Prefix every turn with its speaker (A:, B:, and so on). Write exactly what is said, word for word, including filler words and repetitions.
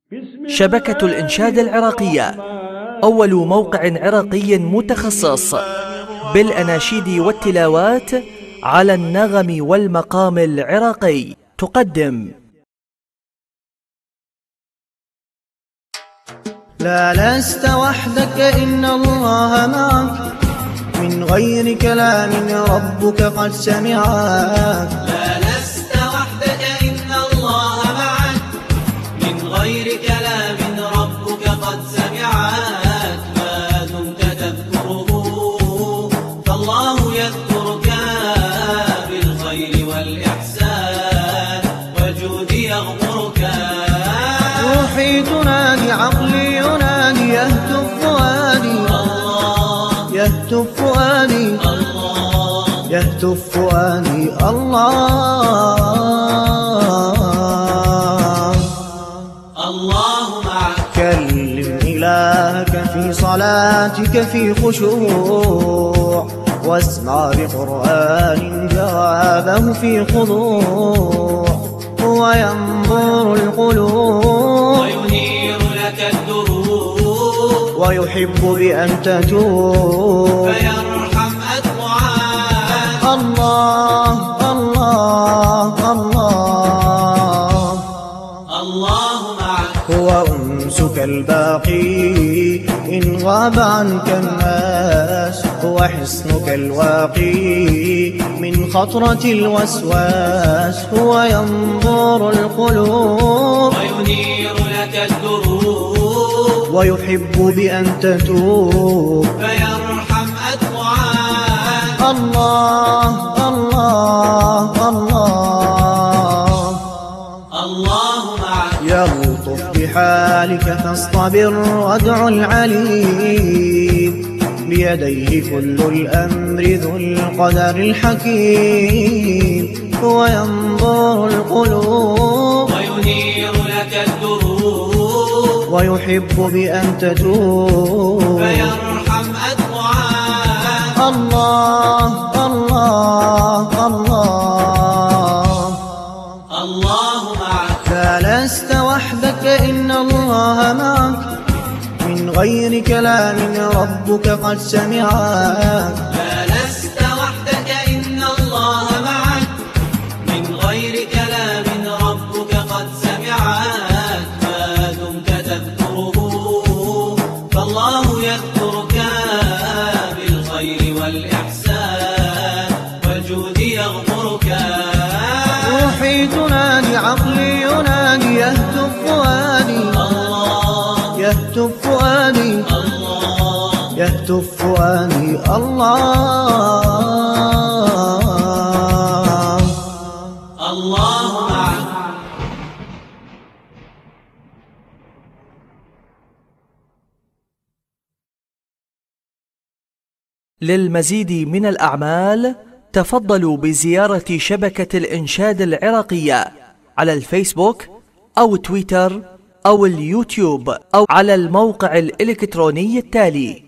A: شبكة الإنشاد العراقية، أول موقع عراقي متخصص بالأناشيد والتلاوات على النغم والمقام العراقي، تقدم.
B: لا لست وحدك إن الله معك، من غير كلام ربك قد سمعك.
C: لا لست وحدك إن الله معك، من غير كلام ربك قد سمعك. ما دمت تذكره فالله يذكرك بالخير والإحسان والجود يغمرك.
B: روحي تنادي، عقلي ينادي، يهتف فؤادي يهتف فؤادي يهتف فؤادي الله
C: الله معك.
B: كلم إلهك في صلاتك في خشوع، واسمع بقرآن جوابه في خضوع. هو ينظر القلوب
C: وينير لك الدروب،
B: ويحب بأن تتوب
C: فيرحم أدمعك.
B: الله الله الله
C: الله معك.
B: هو أنسك الباقي إن غاب عنك الناس، هو حصنك الواقي من خطرة الوسواس. هو ينظر القلوب
C: وينير لك الدروب،
B: ويحب بأن تتوب
C: فيرحم أدمعك.
B: الله الله الله
C: الله معك.
B: يلطف بحالك فاصطبر وادع العليم، بيديه كل الأمر ذو القدر الحكيم. هو ينظر القلوب
C: وينير لك الدروب،
B: ويحب بأن تتوب
C: فيرحم أدمعك.
B: الله الله الله
C: الله معك.
B: لا لست وحدك إن الله معك، من غير كلام ربك قد سمعك.
C: لا لست وحدك إن الله معك، من غير كلام ربك قد سمعك. ما دمت تذكره فالله يذكرك بالخير والإحسان والجود يغمرك.
B: روحي تنادي، عقلي ينادي، يهتف فؤادي يهتف فؤادي يهتف فؤادي الله
C: الله معك.
A: للمزيد من الأعمال تفضلوا بزيارة شبكة الإنشاد العراقية على الفيسبوك أو تويتر أو اليوتيوب أو على الموقع الإلكتروني التالي: